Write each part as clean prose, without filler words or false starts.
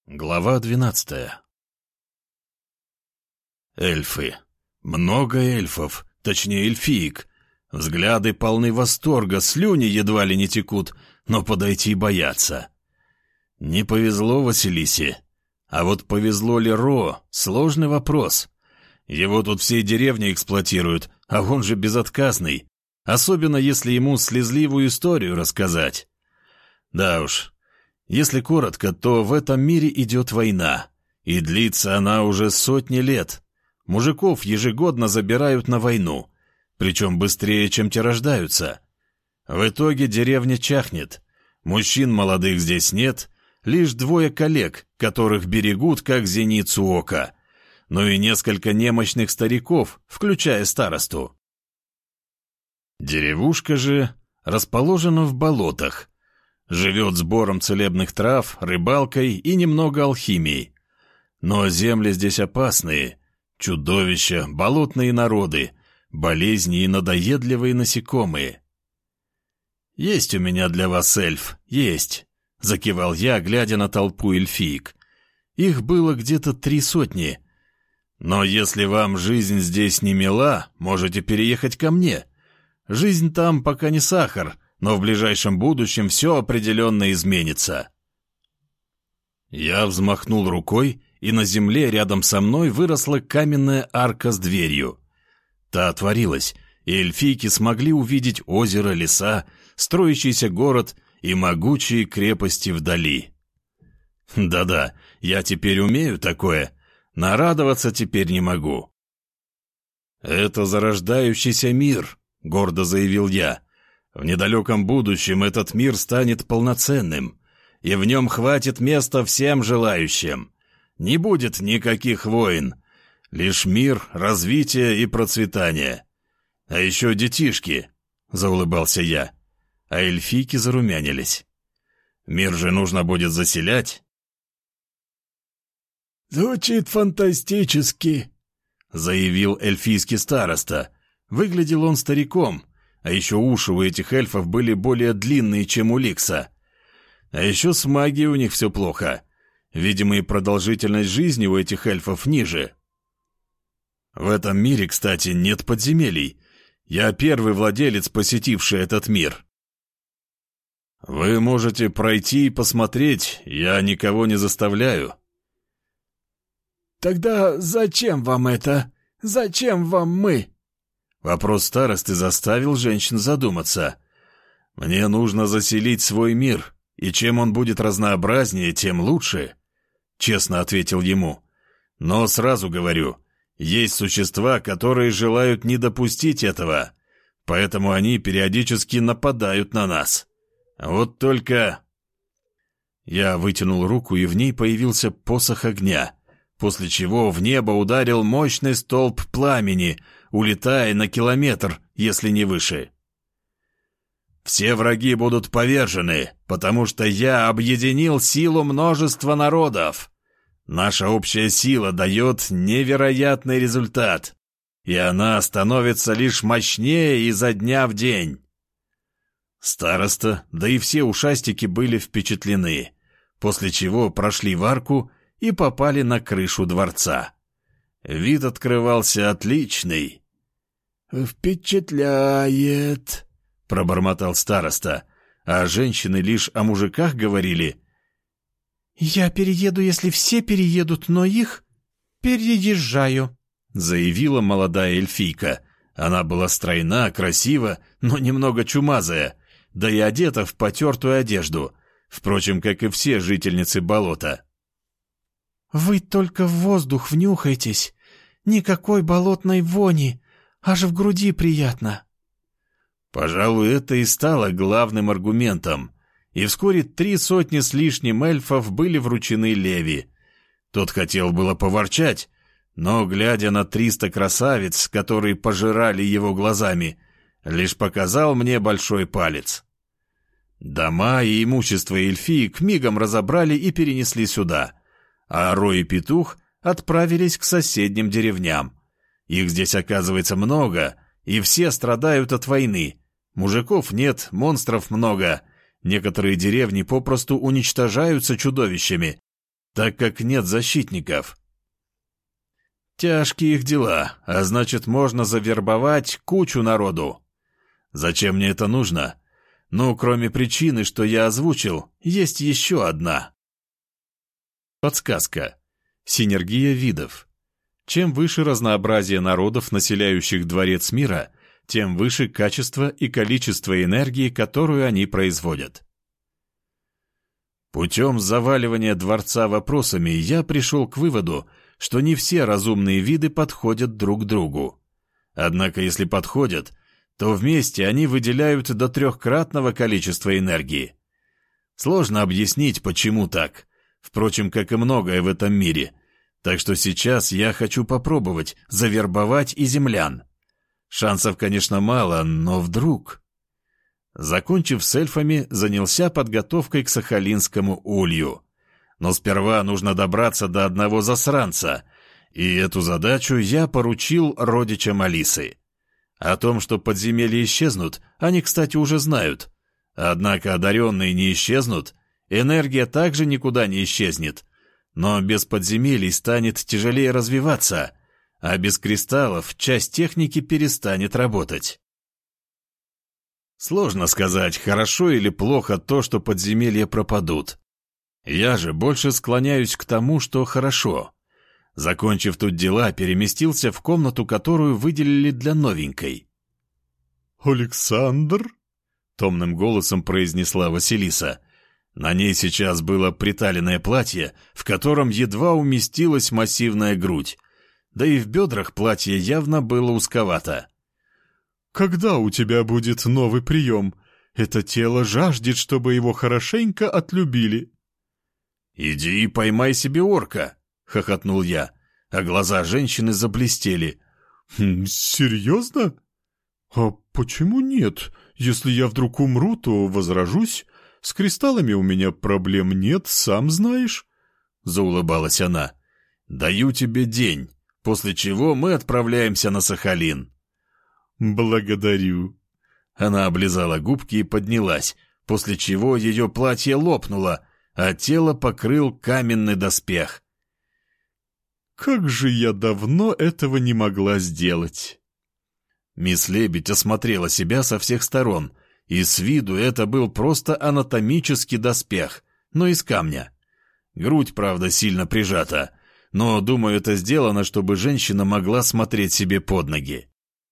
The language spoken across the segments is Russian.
Глава 12. Эльфы. Много эльфов, точнее эльфиек. Взгляды полны восторга, слюни едва ли не текут, но подойти боятся. Не повезло Василисе. А вот повезло ли Ро — сложный вопрос. Его тут всей деревни эксплуатируют, а он же безотказный. Особенно если ему слезливую историю рассказать. Да уж. Если коротко, то в этом мире идет война, и длится она уже сотни лет. Мужиков ежегодно забирают на войну, причем быстрее, чем те рождаются. В итоге деревня чахнет. Мужчин молодых здесь нет, лишь 2 коллег, которых берегут как зеницу ока. Ну и несколько немощных стариков, включая старосту. Деревушка же расположена в болотах. Живет сбором целебных трав, рыбалкой и немного алхимией. Но земли здесь опасные. Чудовища, болотные народы, болезни и надоедливые насекомые. «Есть у меня для вас эльф, есть», — закивал я, глядя на толпу эльфиек. Их было где-то 300. Но если вам жизнь здесь не мила, можете переехать ко мне. Жизнь там пока не сахар, но в ближайшем будущем все определенно изменится. Я взмахнул рукой, и на земле рядом со мной выросла каменная арка с дверью. Та отворилась, и эльфийки смогли увидеть озеро, леса, строящийся город и могучие крепости вдали. Да-да, я теперь умею такое, нарадоваться теперь не могу. «Это зарождающийся мир», — гордо заявил я. В недалеком будущем этот мир станет полноценным, и в нем хватит места всем желающим. Не будет никаких войн, лишь мир, развитие и процветание. А еще детишки, — заулыбался я, а эльфийки зарумянились. Мир же нужно будет заселять. «Звучит фантастически», — заявил эльфийский староста. Выглядел он стариком, а еще уши у этих эльфов были более длинные, чем у Ликса. А еще с магией у них все плохо. Видимо, и продолжительность жизни у этих эльфов ниже. В этом мире, кстати, нет подземелий. Я первый владелец, посетивший этот мир. Вы можете пройти и посмотреть, я никого не заставляю. «Тогда зачем вам это? Зачем вам мы?» Вопрос старосты заставил женщин задуматься. «Мне нужно заселить свой мир, и чем он будет разнообразнее, тем лучше», — честно ответил ему. «Но сразу говорю, есть существа, которые желают не допустить этого, поэтому они периодически нападают на нас. Вот только...» Я вытянул руку, и в ней появился посох огня, после чего в небо ударил мощный столб пламени, улетая на километр, если не выше. «Все враги будут повержены, потому что я объединил силу множества народов. Наша общая сила дает невероятный результат, и она становится лишь мощнее изо дня в день». Староста, да и все ушастики были впечатлены, после чего прошли в арку и попали на крышу дворца. Вид открывался отличный. «Впечатляет», — пробормотал староста, а женщины лишь о мужиках говорили. «Я перееду, если все переедут, но их переезжаю», — заявила молодая эльфийка. Она была стройна, красива, но немного чумазая, да и одета в потертую одежду, впрочем, как и все жительницы болота. «Вы только в воздух внюхайтесь, никакой болотной вони, аж в груди приятно». Пожалуй, это и стало главным аргументом, и вскоре 300 с лишним эльфов были вручены Леви. Тот хотел было поворчать, но, глядя на 300 красавиц, которые пожирали его глазами, лишь показал мне большой палец. Дома и имущество эльфиек мигом разобрали и перенесли сюда, а Ро и Петух отправились к соседним деревням. Их здесь, оказывается, много, и все страдают от войны. Мужиков нет, монстров много. Некоторые деревни попросту уничтожаются чудовищами. так как нет защитников. Тяжкие их дела, а значит, можно завербовать кучу народу. Зачем мне это нужно? Ну, кроме причины, что я озвучил, есть еще одна. Подсказка. Синергия видов. Чем выше разнообразие народов, населяющих дворец мира, тем выше качество и количество энергии, которую они производят. Путем заваливания дворца вопросами я пришел к выводу, что не все разумные виды подходят друг другу. Однако, если подходят, то вместе они выделяют до 3-кратного количества энергии. Сложно объяснить, почему так. Впрочем, как и многое в этом мире. Так что сейчас я хочу попробовать завербовать и землян. Шансов, конечно, мало, но вдруг... Закончив с эльфами, занялся подготовкой к Сахалинскому улью. Но сперва нужно добраться до одного засранца, и эту задачу я поручил родичам Алисы. О том, что подземелья исчезнут, они, кстати, уже знают. Однако одаренные не исчезнут, энергия также никуда не исчезнет. Но без подземелий станет тяжелее развиваться, а без кристаллов часть техники перестанет работать. Сложно сказать, хорошо или плохо то, что подземелья пропадут. Я же больше склоняюсь к тому, что хорошо. Закончив тут дела, переместился в комнату, которую выделили для новенькой. «Александр?» — томным голосом произнесла Василиса. На ней сейчас было приталенное платье, в котором едва уместилась массивная грудь. Да и в бедрах платье явно было узковато. «Когда у тебя будет новый прием? Это тело жаждет, чтобы его хорошенько отлюбили». «Иди и поймай себе орка», — хохотнул я, а глаза женщины заблестели. «Серьезно? А почему нет? Если я вдруг умру, то возражусь. С кристаллами у меня проблем нет, сам знаешь», — заулыбалась она. «Даю тебе день, после чего мы отправляемся на Сахалин». «Благодарю». Она облизала губки и поднялась, после чего ее платье лопнуло, а тело покрыл каменный доспех. «Как же я давно этого не могла сделать!» Мисс Лебедь осмотрела себя со всех сторон, и с виду это был просто анатомический доспех, но из камня. Грудь, правда, сильно прижата, но, думаю, это сделано, чтобы женщина могла смотреть себе под ноги.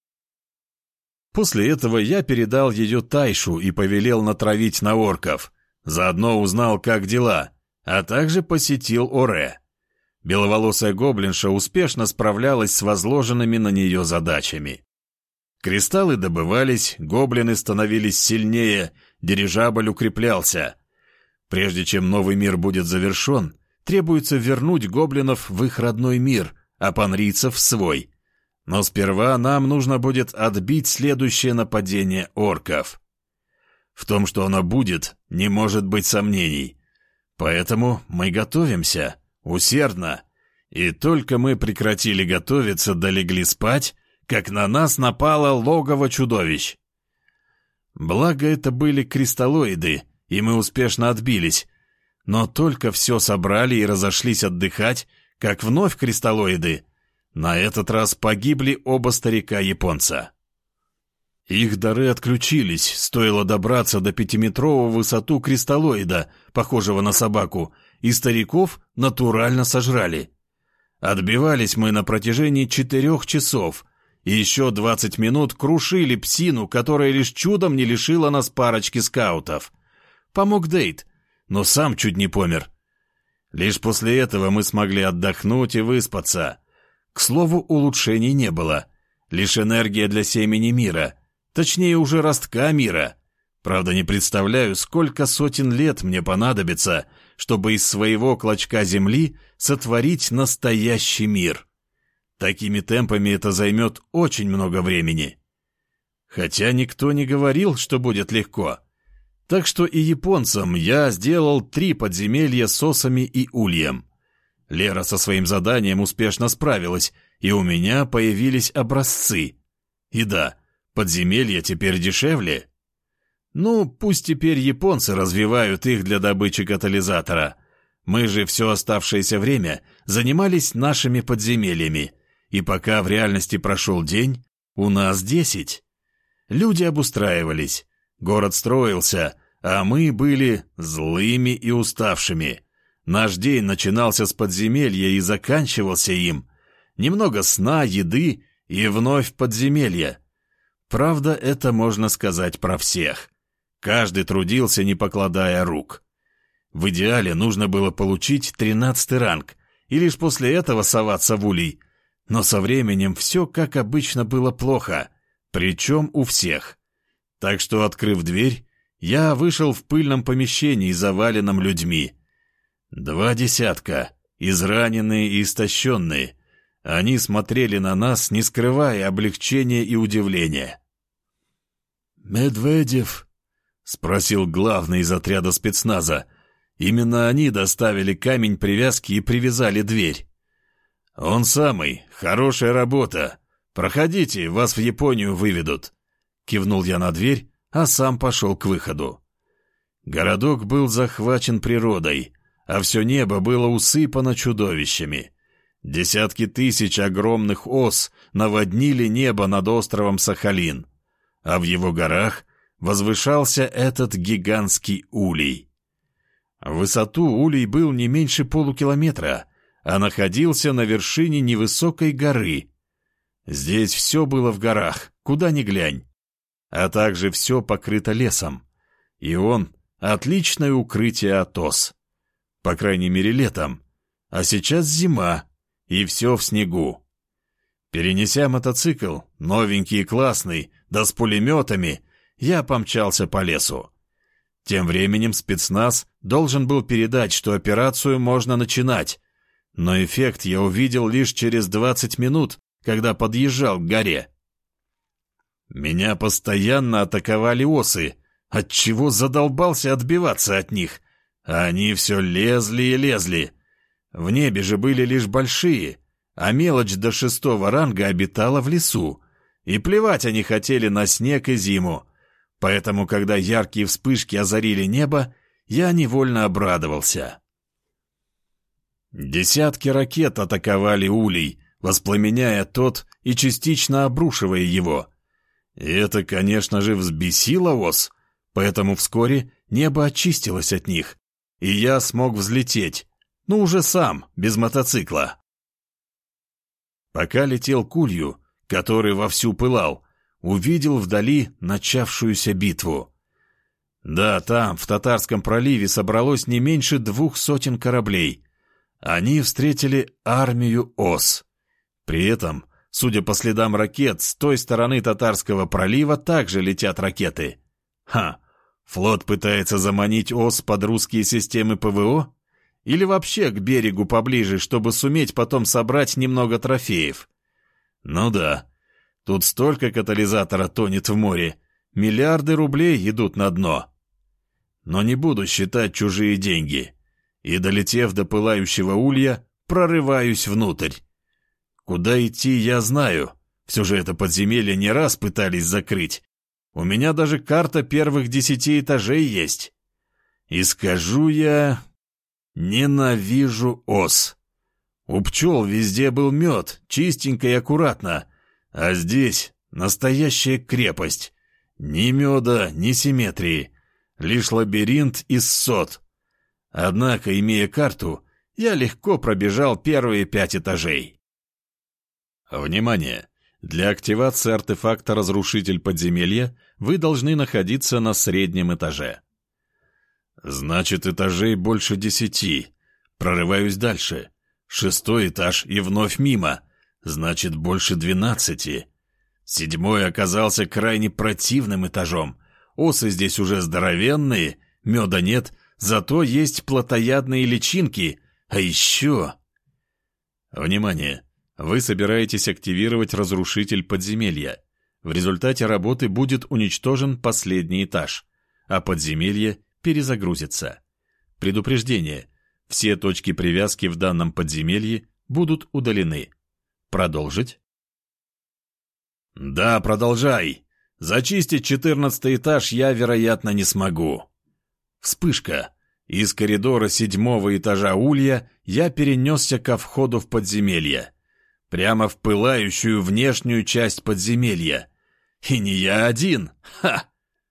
После этого я передал ее Тайшу и повелел натравить на орков. Заодно узнал, как дела, а также посетил Оре. Беловолосая гоблинша успешно справлялась с возложенными на нее задачами. Кристаллы добывались, гоблины становились сильнее, дирижабль укреплялся. Прежде чем новый мир будет завершен, требуется вернуть гоблинов в их родной мир, а панрийцев в свой. Но сперва нам нужно будет отбить следующее нападение орков. В том, что оно будет, не может быть сомнений. Поэтому мы готовимся, усердно. И только мы прекратили готовиться да легли спать, как на нас напало логово чудовищ. Благо это были кристаллоиды, и мы успешно отбились. Но только все собрали и разошлись отдыхать, как вновь кристаллоиды. На этот раз погибли оба старика-японца. Их дары отключились, стоило добраться до 5-метрового в высоту кристаллоида, похожего на собаку, и стариков натурально сожрали. Отбивались мы на протяжении 4 часов, и еще 20 минут крушили псину, которая лишь чудом не лишила нас парочки скаутов. Помог Дейт, но сам чуть не помер. Лишь после этого мы смогли отдохнуть и выспаться. К слову, улучшений не было. Лишь энергия для семени мира. Точнее, уже ростка мира. Правда, не представляю, сколько сотен лет мне понадобится, чтобы из своего клочка земли сотворить настоящий мир. Такими темпами это займет очень много времени. Хотя никто не говорил, что будет легко. Так что и японцам я сделал 3 подземелья с осами и ульем. Лера со своим заданием успешно справилась, и у меня появились образцы. И да, подземелья теперь дешевле. Ну, пусть теперь японцы развивают их для добычи катализатора. Мы же все оставшееся время занимались нашими подземельями, и пока в реальности прошел день, у нас 10. Люди обустраивались, город строился, а мы были злыми и уставшими. Наш день начинался с подземелья и заканчивался им. Немного сна, еды и вновь подземелье. Правда, это можно сказать про всех. Каждый трудился, не покладая рук. В идеале нужно было получить 13-й ранг, и лишь после этого соваться в улей. Но со временем все, как обычно, было плохо, причем у всех. Так что, открыв дверь, я вышел в пыльном помещении, заваленном людьми. 2 десятка, израненные и истощенные. Они смотрели на нас, не скрывая облегчения и удивления. «Медведев?» — спросил главный из отряда спецназа. Именно они доставили камень привязки и привязали дверь. «Он самый. Хорошая работа. Проходите, вас в Японию выведут». Кивнул я на дверь, а сам пошел к выходу. Городок был захвачен природой, а все небо было усыпано чудовищами. Десятки тысяч огромных ос наводнили небо над островом Сахалин, а в его горах возвышался этот гигантский улей. В высоту улей был не меньше полукилометра, а находился на вершине невысокой горы. Здесь все было в горах, куда ни глянь, а также все покрыто лесом, и он — отличное укрытие от ос. По крайней мере летом, а сейчас зима, и все в снегу. Перенеся мотоцикл, новенький и классный, да с пулеметами, я помчался по лесу. Тем временем спецназ должен был передать, что операцию можно начинать, но эффект я увидел лишь через 20 минут, когда подъезжал к горе. Меня постоянно атаковали осы, отчего задолбался отбиваться от них, а они все лезли и лезли. В небе же были лишь большие, а мелочь до 6-го ранга обитала в лесу, и плевать они хотели на снег и зиму. Поэтому, когда яркие вспышки озарили небо, я невольно обрадовался. Десятки ракет атаковали улей, воспламеняя тот и частично обрушивая его. И это, конечно же, взбесило ос, поэтому вскоре небо очистилось от них, и я смог взлететь, но уже сам, без мотоцикла. Пока летел к улью, который вовсю пылал, увидел вдали начавшуюся битву. Да, там, в Татарском проливе, собралось не меньше 200 кораблей. Они встретили армию ос. При этом, судя по следам ракет, с той стороны Татарского пролива также летят ракеты. Флот пытается заманить ос под русские системы ПВО? Или вообще к берегу поближе, чтобы суметь потом собрать немного трофеев? Ну да. Тут столько катализатора тонет в море, миллиарды рублей идут на дно. Но не буду считать чужие деньги. И, долетев до пылающего улья, прорываюсь внутрь. Куда идти, я знаю. Все же это подземелье не раз пытались закрыть. У меня даже карта первых 10 этажей есть. И скажу я... ненавижу ос. У пчел везде был мед, чистенько и аккуратно. А здесь настоящая крепость. Ни меда, ни симметрии. Лишь лабиринт из сот. Однако, имея карту, я легко пробежал первые 5 этажей. Внимание! Для активации артефакта «Разрушитель подземелья» вы должны находиться на среднем этаже. Значит, этажей больше 10. Прорываюсь дальше. 6-й этаж и вновь мимо. Значит, больше 12. 7-й оказался крайне противным этажом. Осы здесь уже здоровенные, меда нет, зато есть плотоядные личинки, а еще... Внимание! Вы собираетесь активировать разрушитель подземелья. В результате работы будет уничтожен последний этаж, а подземелье перезагрузится. Предупреждение. Все точки привязки в данном подземелье будут удалены. Продолжить? Да, продолжай. Зачистить 14-й этаж я, вероятно, не смогу. Вспышка. Из коридора 7-го этажа улья я перенесся ко входу в подземелье. Прямо в пылающую внешнюю часть подземелья. И не я один. Ха!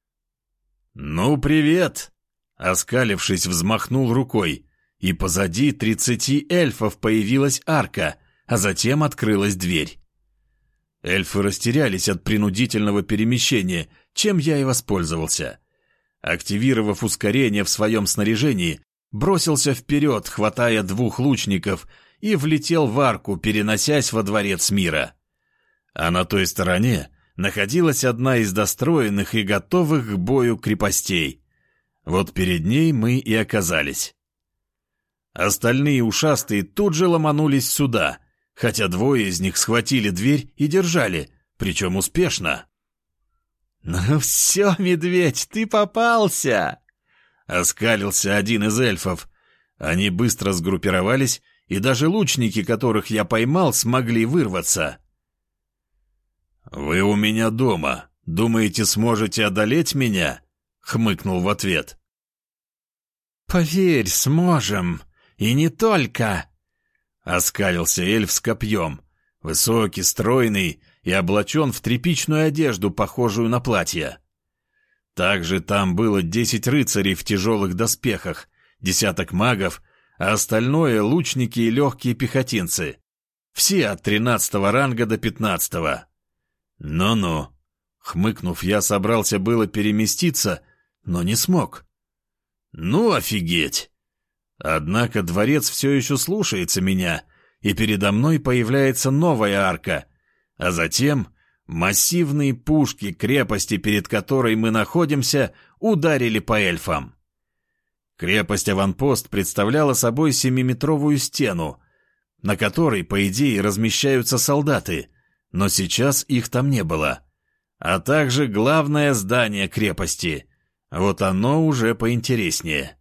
«Ну, привет!» Оскалившись, взмахнул рукой, и позади 30 эльфов появилась арка, а затем открылась дверь. Эльфы растерялись от принудительного перемещения, чем я и воспользовался. Активировав ускорение в своем снаряжении, бросился вперед, хватая 2 лучников, и влетел в арку, переносясь во дворец мира. А на той стороне находилась одна из достроенных и готовых к бою крепостей. Вот перед ней мы и оказались. Остальные ушастые тут же ломанулись сюда, хотя 2 из них схватили дверь и держали, причем успешно. «Ну все, медведь, ты попался!» — оскалился один из эльфов. Они быстро сгруппировались, и даже лучники, которых я поймал, смогли вырваться. «Вы у меня дома. Думаете, сможете одолеть меня?» — хмыкнул в ответ. «Поверь, сможем. И не только!» — оскалился эльф с копьем, высокий, стройный и облачен в тряпичную одежду, похожую на платье. Также там было 10 рыцарей в тяжелых доспехах, 10 магов, а остальное — лучники и легкие пехотинцы. Все от 13-го ранга до 15-го. «Ну-ну», — хмыкнув, я собрался было переместиться, но не смог. «Ну, офигеть!» Однако дворец все еще слушается меня, и передо мной появляется новая арка, а затем массивные пушки крепости, перед которой мы находимся, ударили по эльфам. Крепость-аванпост представляла собой 7-метровую стену, на которой, по идее, размещаются солдаты, но сейчас их там не было, а также главное здание крепости. Вот оно уже поинтереснее.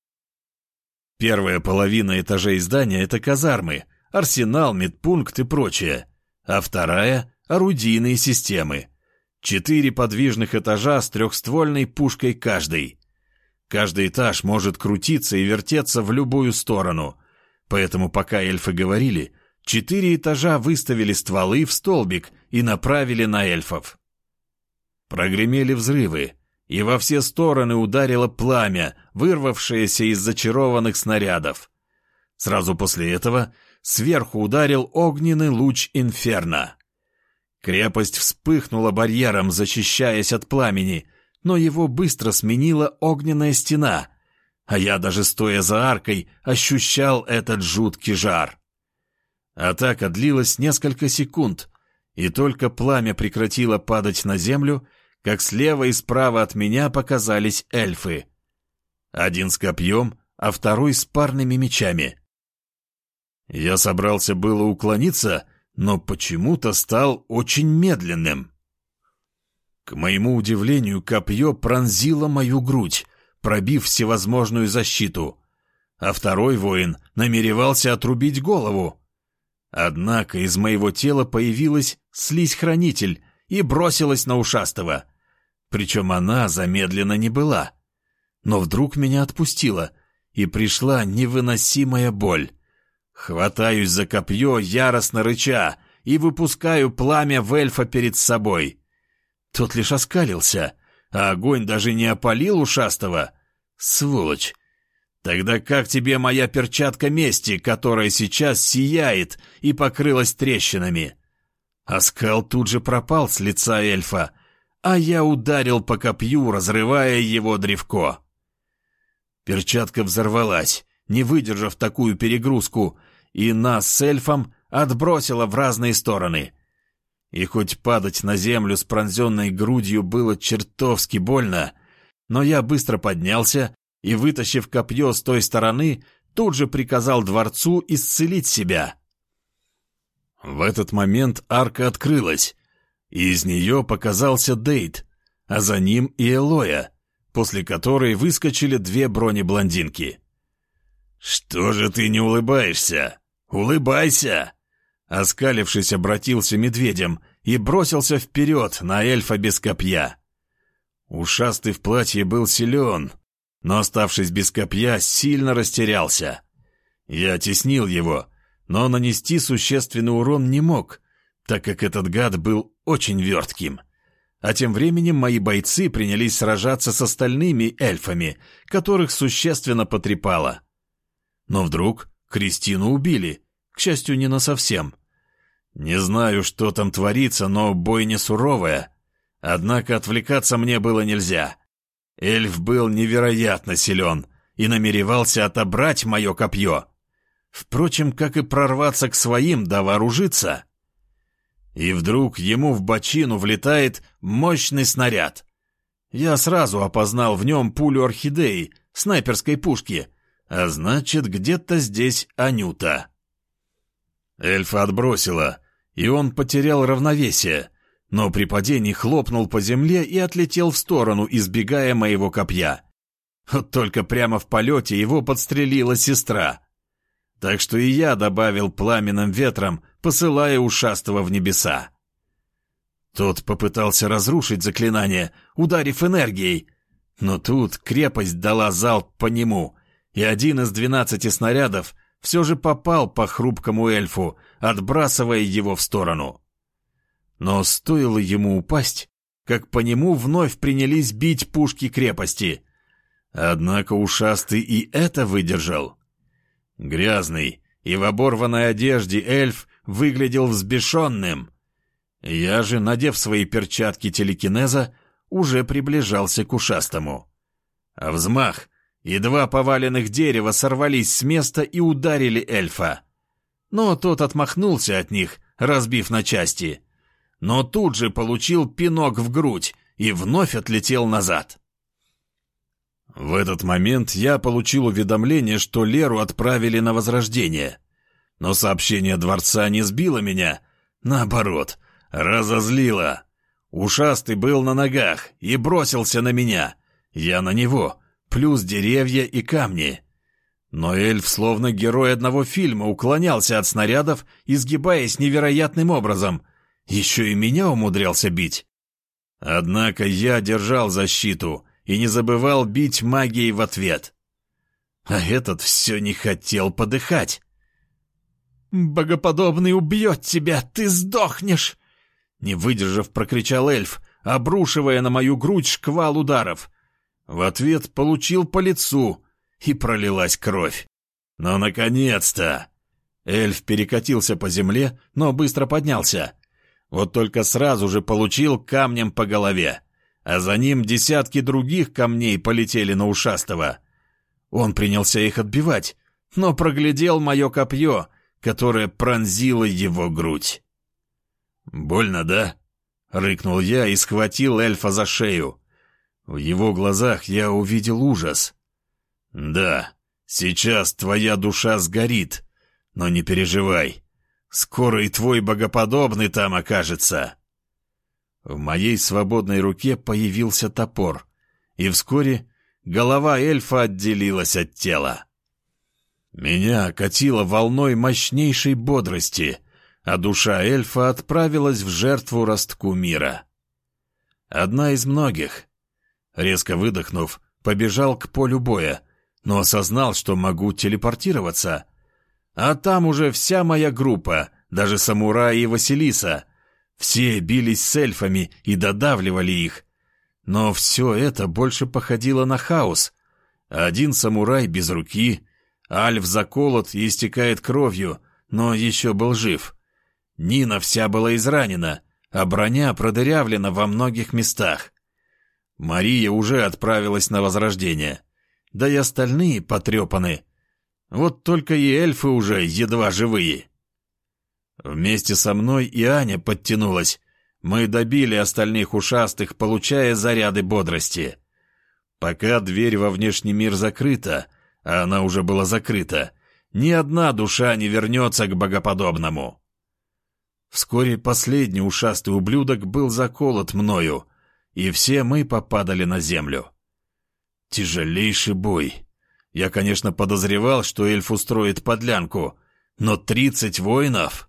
Первая половина этажей здания — это казармы, арсенал, медпункт и прочее, а вторая — орудийные системы. 4 подвижных этажа с 3-ствольной пушкой каждый. Каждый этаж может крутиться и вертеться в любую сторону, поэтому пока эльфы говорили, 4 этажа выставили стволы в столбик и направили на эльфов. Прогремели взрывы, и во все стороны ударило пламя, вырвавшееся из зачарованных снарядов. Сразу после этого сверху ударил огненный луч инферно. Крепость вспыхнула барьером, защищаясь от пламени, но его быстро сменила огненная стена, а я даже стоя за аркой ощущал этот жуткий жар. Атака длилась несколько секунд, и только пламя прекратило падать на землю, как слева и справа от меня показались эльфы. Один с копьем, а второй с парными мечами. Я собрался было уклониться, но почему-то стал очень медленным. К моему удивлению, копье пронзило мою грудь, пробив всевозможную защиту, а второй воин намеревался отрубить голову. Однако из моего тела появилась слизь-хранитель и бросилась на ушастого. Причем она замедлена не была. Но вдруг меня отпустила, и пришла невыносимая боль. Хватаюсь за копье, яростно рыча, и выпускаю пламя в эльфа перед собой. Тот лишь оскалился, а огонь даже не опалил ушастого. Сволочь! Тогда как тебе моя перчатка мести, которая сейчас сияет и покрылась трещинами? Оскал тут же пропал с лица эльфа, а я ударил по копью, разрывая его древко. Перчатка взорвалась, не выдержав такую перегрузку, и нас с эльфом отбросило в разные стороны. И хоть падать на землю с пронзенной грудью было чертовски больно, но я быстро поднялся и, вытащив копье с той стороны, тут же приказал дворцу исцелить себя. В этот момент арка открылась, и из нее показался Дейт, а за ним и Элоя, после которой выскочили 2 бронеблондинки. «Что же ты не улыбаешься? Улыбайся!» Оскалившись, обратился медведем и бросился вперед на эльфа без копья. Ушастый в платье был силен, но, оставшись без копья, сильно растерялся. Я теснил его, но нанести существенный урон не мог, так как этот гад был очень вертким. А тем временем мои бойцы принялись сражаться с остальными эльфами, которых существенно потрепало. Но вдруг Кристину убили, к счастью, не насовсем. Не знаю, что там творится, но бойня суровая. Однако отвлекаться мне было нельзя. Эльф был невероятно силен и намеревался отобрать мое копье. Впрочем, как и прорваться к своим да вооружиться. И вдруг ему в бочину влетает мощный снаряд. Я сразу опознал в нем пулю орхидеи, снайперской пушки, а значит, где-то здесь Анюта. Эльфа отбросило, и он потерял равновесие, но при падении хлопнул по земле и отлетел в сторону, избегая моего копья. Вот только прямо в полете его подстрелила сестра. Так что и я добавил пламенным ветром, посылая ушастого в небеса. Тот попытался разрушить заклинание, ударив энергией, но тут крепость дала залп по нему, и один из 12 снарядов все же попал по хрупкому эльфу, отбрасывая его в сторону. Но стоило ему упасть, как по нему вновь принялись бить пушки крепости. Однако ушастый и это выдержал. Грязный и в оборванной одежде эльф выглядел взбешенным. Я же, надев свои перчатки телекинеза, уже приближался к ушастому. А взмах, и 2 поваленных дерева сорвались с места и ударили эльфа. Но тот отмахнулся от них, разбив на части. Но тут же получил пинок в грудь и вновь отлетел назад. В этот момент я получил уведомление, что Леру отправили на возрождение. Но сообщение дворца не сбило меня, наоборот, разозлило. Ушастый был на ногах и бросился на меня, я на него, плюс деревья и камни. Но эльф, словно герой одного фильма, уклонялся от снарядов, изгибаясь невероятным образом. Еще и меня умудрялся бить. Однако я держал защиту и не забывал бить магией в ответ. А этот все не хотел подыхать. «Богоподобный убьет тебя, ты сдохнешь!» Не выдержав, прокричал эльф, обрушивая на мою грудь шквал ударов. В ответ получил по лицу, и пролилась кровь. «Ну, наконец-то!» Эльф перекатился по земле, но быстро поднялся. Вот только сразу же получил камнем по голове, а за ним десятки других камней полетели на ушастого. Он принялся их отбивать, но проглядел мое копье, которое пронзило его грудь. «Больно, да?» — рыкнул я и схватил эльфа за шею. В его глазах я увидел ужас. «Да, сейчас твоя душа сгорит, но не переживай, скоро и твой богоподобный там окажется». В моей свободной руке появился топор, и вскоре голова эльфа отделилась от тела. Меня окатило волной мощнейшей бодрости, а душа эльфа отправилась в жертву ростку мира. Одна из многих. Резко выдохнув, побежал к полю боя, но осознал, что могу телепортироваться. А там уже вся моя группа, даже самураи и Василиса. Все бились с эльфами и додавливали их. Но все это больше походило на хаос. Один самурай без руки, Альф заколот и истекает кровью, но еще был жив. Нина вся была изранена, а броня продырявлена во многих местах. Мария уже отправилась на возрождение. Да и остальные потрепаны. Вот только и эльфы уже едва живые. Вместе со мной и Аня подтянулась. Мы добили остальных ушастых, получая заряды бодрости. Пока дверь во внешний мир закрыта, а она уже была закрыта, ни одна душа не вернется к богоподобному. Вскоре последний ушастый ублюдок был заколот мною, и все мы попадали на землю. Тяжелейший бой. Я, конечно, подозревал, что эльф устроит подлянку, но 30 воинов...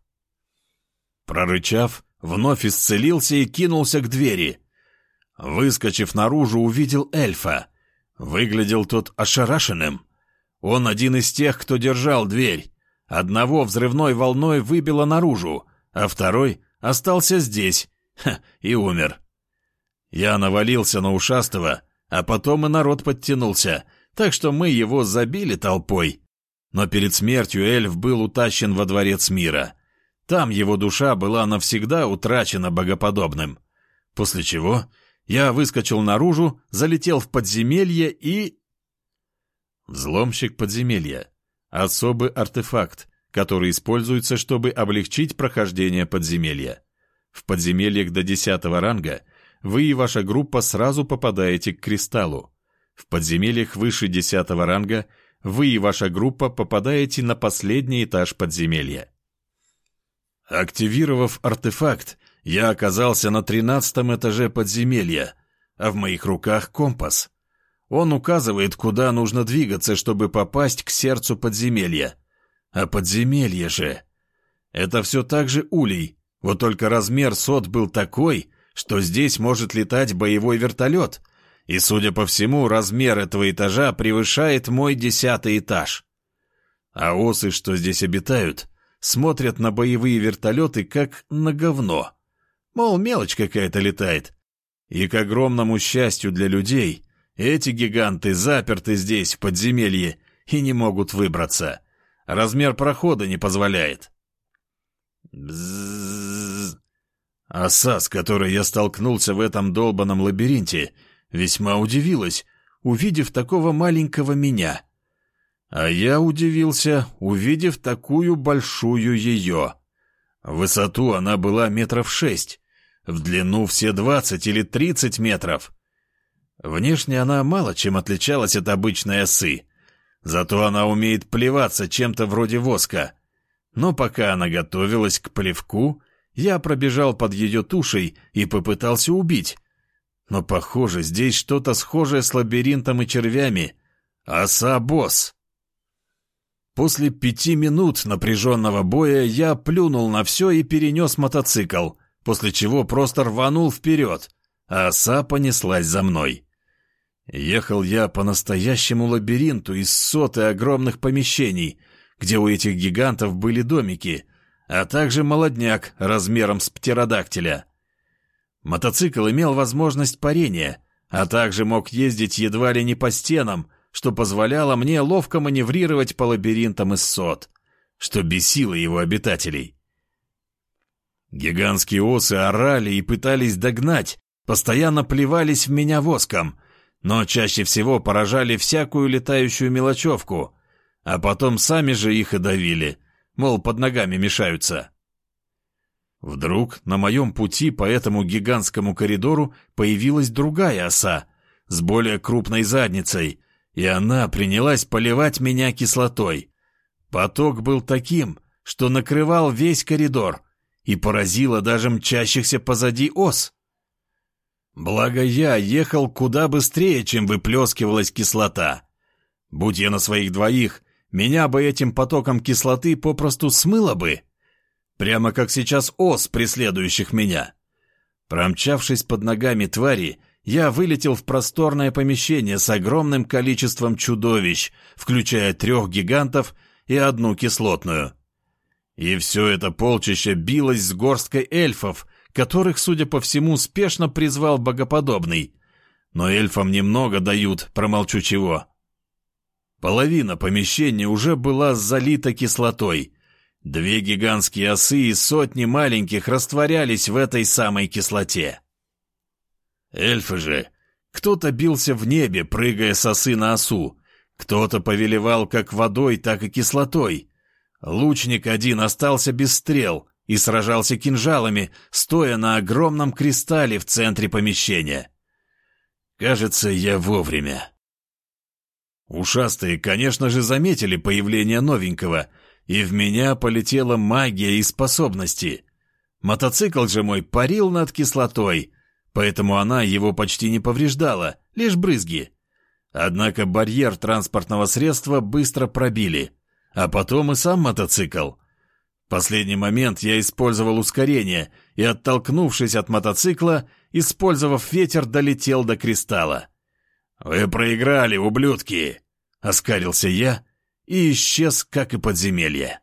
Прорычав, вновь исцелился и кинулся к двери. Выскочив наружу, увидел эльфа. Выглядел тот ошарашенным. Он один из тех, кто держал дверь. Одного взрывной волной выбило наружу, а второй остался здесь, и умер. Я навалился на ушастого, а потом и народ подтянулся, так что мы его забили толпой. Но перед смертью эльф был утащен во дворец мира. Там его душа была навсегда утрачена богоподобным. После чего я выскочил наружу, залетел в подземелье и... Взломщик подземелья. Особый артефакт, который используется, чтобы облегчить прохождение подземелья. В подземельях до 10-го ранга вы и ваша группа сразу попадаете к кристаллу. В подземельях выше 10-го ранга вы и ваша группа попадаете на последний этаж подземелья. Активировав артефакт, я оказался на 13-м этаже подземелья, а в моих руках компас. Он указывает, куда нужно двигаться, чтобы попасть к сердцу подземелья. А подземелье же... Это все так же улей, вот только размер сот был такой, что здесь может летать боевой вертолет, и, судя по всему, размер этого этажа превышает мой 10-й этаж. А осы, что здесь обитают, смотрят на боевые вертолеты как на говно. Мол, мелочь какая-то летает. И к огромному счастью для людей, эти гиганты заперты здесь, в подземелье, и не могут выбраться. Размер прохода не позволяет. Бзззз. Оса, с которой я столкнулся в этом долбанном лабиринте, весьма удивилась, увидев такого маленького меня. А я удивился, увидев такую большую ее. В высоту она была 6 метров, в длину все 20 или 30 метров. Внешне она мало чем отличалась от обычной осы, зато она умеет плеваться чем-то вроде воска. Но пока она готовилась к плевку, я пробежал под ее тушей и попытался убить. Но, похоже, здесь что-то схожее с лабиринтом и червями. Оса-босс. После 5 минут напряженного боя я плюнул на все и перенес мотоцикл, после чего просто рванул вперед, а оса понеслась за мной. Ехал я по настоящему лабиринту из соты огромных помещений, где у этих гигантов были домики, а также молодняк размером с птеродактиля. Мотоцикл имел возможность парения, а также мог ездить едва ли не по стенам, что позволяло мне ловко маневрировать по лабиринтам из сот, что бесило его обитателей. Гигантские осы орали и пытались догнать, постоянно плевались в меня воском, но чаще всего поражали всякую летающую мелочевку, а потом сами же их и давили, мол, под ногами мешаются. Вдруг на моем пути по этому гигантскому коридору появилась другая оса с более крупной задницей, и она принялась поливать меня кислотой. Поток был таким, что накрывал весь коридор и поразило даже мчащихся позади ос. Благо я ехал куда быстрее, чем выплескивалась кислота. Будь я на своих двоих, меня бы этим потоком кислоты попросту смыло бы. Прямо как сейчас ос, преследующих меня. Промчавшись под ногами твари, я вылетел в просторное помещение с огромным количеством чудовищ, включая 3 гигантов и 1 кислотную. И все это полчище билось с горсткой эльфов, которых, судя по всему, спешно призвал богоподобный. Но эльфам немного дают, промолчу чего. Половина помещения уже была залита кислотой. 2 гигантские осы и сотни маленьких растворялись в этой самой кислоте. Эльфы же. Кто-то бился в небе, прыгая с осы на осу. Кто-то повелевал как водой, так и кислотой. Лучник один остался без стрел и сражался кинжалами, стоя на огромном кристалле в центре помещения. Кажется, я вовремя. Ушастые, конечно же, заметили появление новенького, и в меня полетела магия и способности. Мотоцикл же мой парил над кислотой, поэтому она его почти не повреждала, лишь брызги. Однако барьер транспортного средства быстро пробили, а потом и сам мотоцикл. В последний момент я использовал ускорение и, оттолкнувшись от мотоцикла, использовав ветер, долетел до кристалла. «Вы проиграли, ублюдки!» — оскалился я и исчез, как и подземелье.